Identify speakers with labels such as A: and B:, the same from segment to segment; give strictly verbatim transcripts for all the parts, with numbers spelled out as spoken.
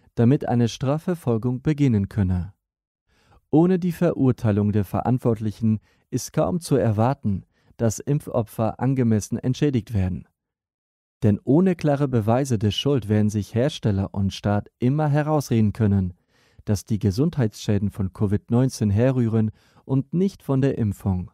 A: damit eine Strafverfolgung beginnen könne. Ohne die Verurteilung der Verantwortlichen ist kaum zu erwarten, dass Impfopfer angemessen entschädigt werden. Denn ohne klare Beweise der Schuld werden sich Hersteller und Staat immer herausreden können, dass die Gesundheitsschäden von Covid neunzehn herrühren und nicht von der Impfung.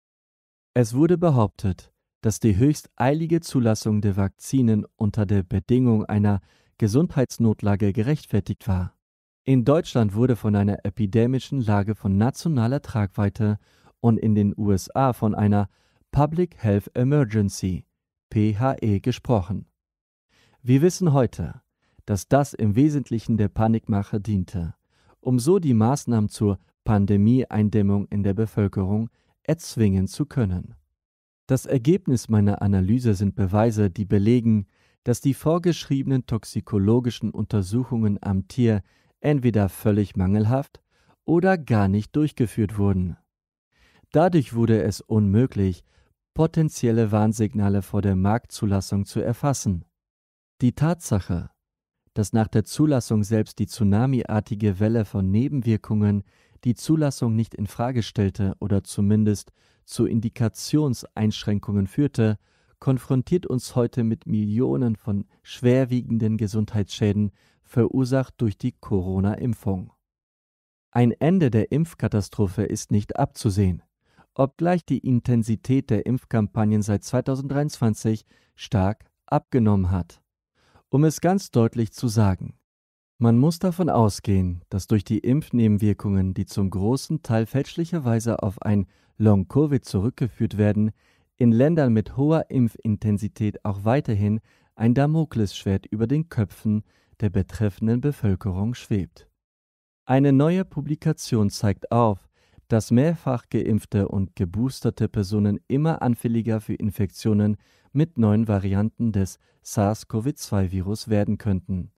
A: Es wurde behauptet, dass die höchst eilige Zulassung der Vakzinen unter der Bedingung einer Gesundheitsnotlage gerechtfertigt war. In Deutschland wurde von einer epidemischen Lage von nationaler Tragweite und in den U S A von einer Public Health Emergency P H E gesprochen. Wir wissen heute, dass das im Wesentlichen der Panikmache diente, um so die Maßnahmen zur Pandemieeindämmung in der Bevölkerung erzwingen zu können. Das Ergebnis meiner Analyse sind Beweise, die belegen, dass die vorgeschriebenen toxikologischen Untersuchungen am Tier entweder völlig mangelhaft oder gar nicht durchgeführt wurden. Dadurch wurde es unmöglich, potenzielle Warnsignale vor der Marktzulassung zu erfassen. Die Tatsache, dass nach der Zulassung selbst die tsunamiartige Welle von Nebenwirkungen die Zulassung nicht in Frage stellte oder zumindest zu Indikationseinschränkungen führte, konfrontiert uns heute mit Millionen von schwerwiegenden Gesundheitsschäden, verursacht durch die Corona-Impfung. Ein Ende der Impfkatastrophe ist nicht abzusehen, obgleich die Intensität der Impfkampagnen seit zweitausenddreiundzwanzig stark abgenommen hat. Um es ganz deutlich zu sagen, man muss davon ausgehen, dass durch die Impfnebenwirkungen, die zum großen Teil fälschlicherweise auf ein Long-Covid zurückgeführt werden, in Ländern mit hoher Impfintensität auch weiterhin ein Damoklesschwert über den Köpfen der betreffenden Bevölkerung schwebt. Eine neue Publikation zeigt auf, dass mehrfach geimpfte und geboosterte Personen immer anfälliger für Infektionen mit neuen Varianten des SARS-CoV zwei Virus werden könnten.